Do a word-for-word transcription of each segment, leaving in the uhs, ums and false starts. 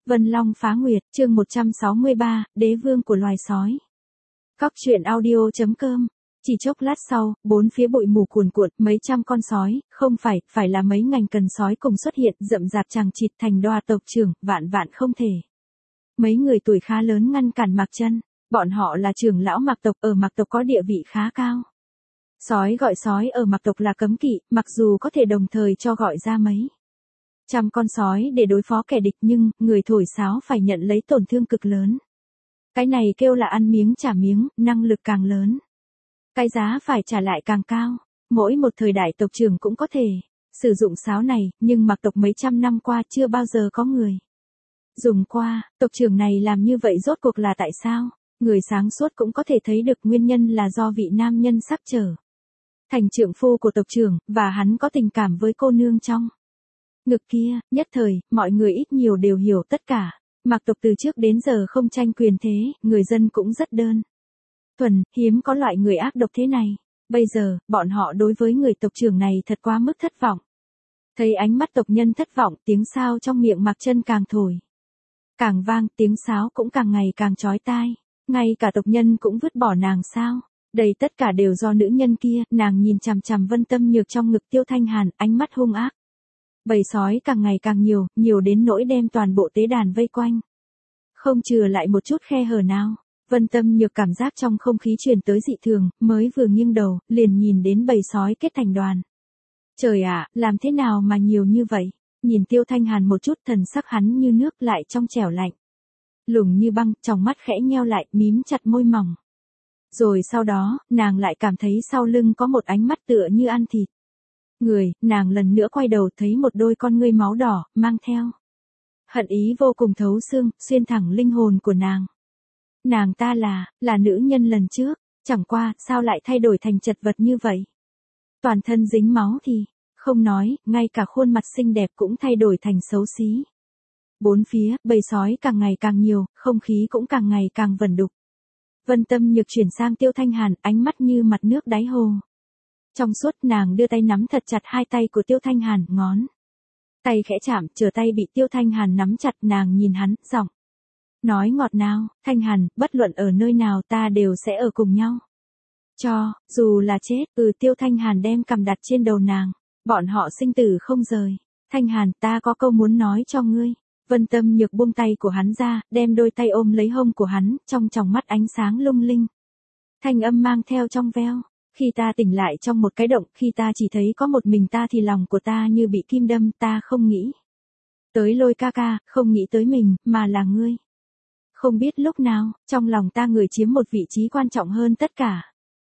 Vân Long phá nguyệt, chương một trăm sáu mươi ba, đế vương của loài sói. Cóc truyện audio chấm com. Chỉ chốc lát sau, bốn phía bụi mù cuồn cuộn, mấy trăm con sói, không phải, phải là mấy ngành cần sói cùng xuất hiện, rậm rạp chằng chịt thành đoà tộc trưởng, vạn vạn không thể. Mấy người tuổi khá lớn ngăn cản Mạc Chân, bọn họ là trưởng lão Mạc tộc, ở Mạc tộc có địa vị khá cao. Sói gọi sói ở Mạc tộc là cấm kỵ, mặc dù có thể đồng thời cho gọi ra mấy trăm con sói để đối phó kẻ địch, nhưng người thổi sáo phải nhận lấy tổn thương cực lớn. Cái này kêu là ăn miếng trả miếng, năng lực càng lớn, cái giá phải trả lại càng cao. Mỗi một thời đại tộc trưởng cũng có thể sử dụng sáo này, nhưng Mạc tộc mấy trăm năm qua chưa bao giờ có người dùng qua. Tộc trưởng này làm như vậy rốt cuộc là tại sao? Người sáng suốt cũng có thể thấy được nguyên nhân là do vị nam nhân sắp trở thành trượng phu của tộc trưởng, và hắn có tình cảm với cô nương trong ngực kia. Nhất thời, mọi người ít nhiều đều hiểu tất cả. Mạc tộc từ trước đến giờ không tranh quyền thế, người dân cũng rất đơn thuần, hiếm có loại người ác độc thế này. Bây giờ, bọn họ đối với người tộc trưởng này thật quá mức thất vọng. Thấy ánh mắt tộc nhân thất vọng, tiếng sáo trong miệng Mạc Chân càng thổi càng vang, tiếng sáo cũng càng ngày càng chói tai. Ngay cả tộc nhân cũng vứt bỏ nàng sao? Đây tất cả đều do nữ nhân kia. Nàng nhìn chằm chằm Vân Tâm Nhược trong ngực Tiêu Thanh Hàn, ánh mắt hung ác. Bầy sói càng ngày càng nhiều, nhiều đến nỗi đem toàn bộ tế đàn vây quanh, không chừa lại một chút khe hở nào. Vân Tâm Nhược cảm giác trong không khí truyền tới dị thường, mới vừa nghiêng đầu, liền nhìn đến bầy sói kết thành đoàn. Trời ạ, làm thế nào mà nhiều như vậy? Nhìn Tiêu Thanh Hàn một chút, thần sắc hắn như nước, lại trong trẻo lạnh lùng như băng, tròng mắt khẽ nheo lại, mím chặt môi mỏng. Rồi sau đó, nàng lại cảm thấy sau lưng có một ánh mắt tựa như ăn thịt người. Nàng lần nữa quay đầu, thấy một đôi con ngươi máu đỏ, mang theo hận ý vô cùng thấu xương, xuyên thẳng linh hồn của nàng. Nàng ta là, là nữ nhân lần trước, chẳng qua, sao lại thay đổi thành chật vật như vậy? Toàn thân dính máu thì, không nói, ngay cả khuôn mặt xinh đẹp cũng thay đổi thành xấu xí. Bốn phía, bầy sói càng ngày càng nhiều, không khí cũng càng ngày càng vẩn đục. Vân Tâm Nhược chuyển sang Tiêu Thanh Hàn, ánh mắt như mặt nước đáy hồ. Trong suốt, nàng đưa tay nắm thật chặt hai tay của Tiêu Thanh Hàn, ngón tay khẽ chạm, chờ tay bị Tiêu Thanh Hàn nắm chặt, nàng nhìn hắn, giọng nói ngọt ngào, Thanh Hàn, bất luận ở nơi nào ta đều sẽ ở cùng nhau. Cho, dù là chết. Ừ. Tiêu Thanh Hàn đem cằm đặt trên đầu nàng. Bọn họ sinh tử không rời. Thanh Hàn, ta có câu muốn nói cho ngươi. Vân Tâm Nhược buông tay của hắn ra, đem đôi tay ôm lấy hông của hắn, trong tròng mắt ánh sáng lung linh. Thanh âm mang theo trong veo. Khi ta tỉnh lại trong một cái động, khi ta chỉ thấy có một mình ta thì lòng của ta như bị kim đâm, ta không nghĩ tới Lôi ca ca, không nghĩ tới mình, mà là ngươi. Không biết lúc nào, trong lòng ta người chiếm một vị trí quan trọng hơn tất cả.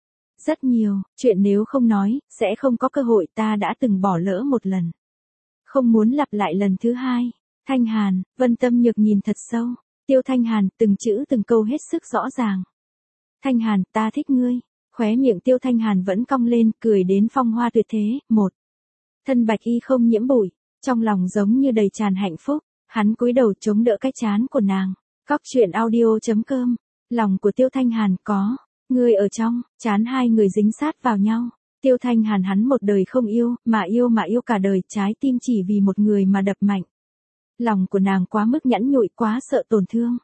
Rất nhiều, chuyện nếu không nói, sẽ không có cơ hội, ta đã từng bỏ lỡ một lần. Không muốn lặp lại lần thứ hai. Thanh Hàn, Vân Tâm Nhược nhìn thật sâu. Tiêu Thanh Hàn, từng chữ từng câu hết sức rõ ràng. Thanh Hàn, ta thích ngươi. Khóe miệng Tiêu Thanh Hàn vẫn cong lên, cười đến phong hoa tuyệt thế. Một thân bạch y không nhiễm bụi, trong lòng giống như đầy tràn hạnh phúc. Hắn cúi đầu chống đỡ cái trán của nàng. Cóc truyện audio chấm com. Lòng của Tiêu Thanh Hàn có ngươi ở trong. Trán hai người dính sát vào nhau. Tiêu Thanh Hàn hắn một đời không yêu, mà yêu mà yêu cả đời, trái tim chỉ vì một người mà đập mạnh. Lòng của nàng quá mức nhẵn nhụi, quá sợ tổn thương.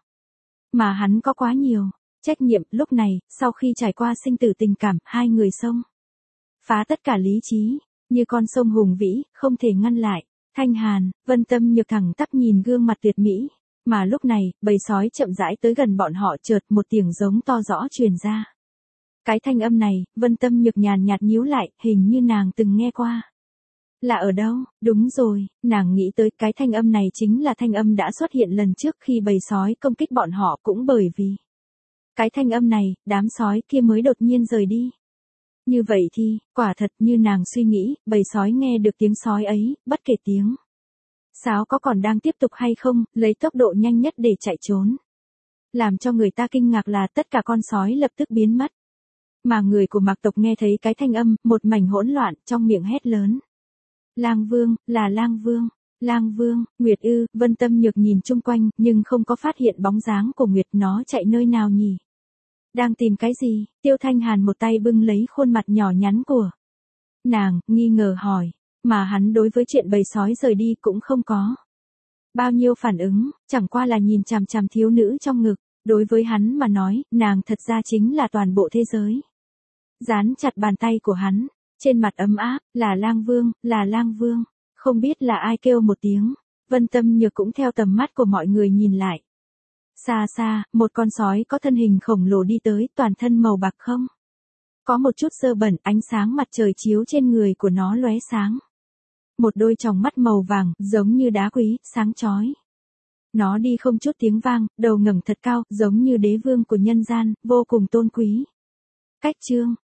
Mà hắn có quá nhiều trách nhiệm. Lúc này, sau khi trải qua sinh tử tình cảm, hai người xông phá tất cả lý trí, như con sông hùng vĩ, không thể ngăn lại. Thanh Hàn, Vân Tâm Nhược thẳng tắp nhìn gương mặt tuyệt mỹ. Mà lúc này, bầy sói chậm rãi tới gần bọn họ, chợt một tiếng giống to rõ truyền ra. Cái thanh âm này, Vân Tâm Nhược nhàn nhạt nhíu lại, hình như nàng từng nghe qua. Là ở đâu? Đúng rồi, nàng nghĩ tới cái thanh âm này chính là thanh âm đã xuất hiện lần trước khi bầy sói công kích bọn họ, cũng bởi vì cái thanh âm này, đám sói kia mới đột nhiên rời đi. Như vậy thì, quả thật như nàng suy nghĩ, bầy sói nghe được tiếng sói ấy, bất kể tiếng sáo có còn đang tiếp tục hay không, lấy tốc độ nhanh nhất để chạy trốn. Làm cho người ta kinh ngạc là tất cả con sói lập tức biến mất. Mà người của Mạc tộc nghe thấy cái thanh âm, một mảnh hỗn loạn, trong miệng hét lớn. Lang Vương, là Lang Vương, Lang Vương, Nguyệt ư? Vân Tâm Nhược nhìn chung quanh, nhưng không có phát hiện bóng dáng của Nguyệt, nó chạy nơi nào nhỉ? Đang tìm cái gì? Tiêu Thanh Hàn một tay bưng lấy khuôn mặt nhỏ nhắn của nàng, nghi ngờ hỏi. Mà hắn đối với chuyện bầy sói rời đi cũng không có Bao nhiêu phản ứng, chẳng qua là nhìn chằm chằm thiếu nữ trong ngực, đối với hắn mà nói, nàng thật ra chính là toàn bộ thế giới. Dán chặt bàn tay của hắn, trên mặt ấm áp, là Lang Vương, là Lang Vương, không biết là ai kêu một tiếng, Vân Tâm Nhược cũng theo tầm mắt của mọi người nhìn lại. Xa xa, một con sói có thân hình khổng lồ đi tới, toàn thân màu bạc không. Có một chút dơ bẩn, ánh sáng mặt trời chiếu trên người của nó lóe sáng. Một đôi tròng mắt màu vàng, giống như đá quý, sáng chói. Nó đi không chút tiếng vang, đầu ngẩng thật cao, giống như đế vương của nhân gian, vô cùng tôn quý. Cách chương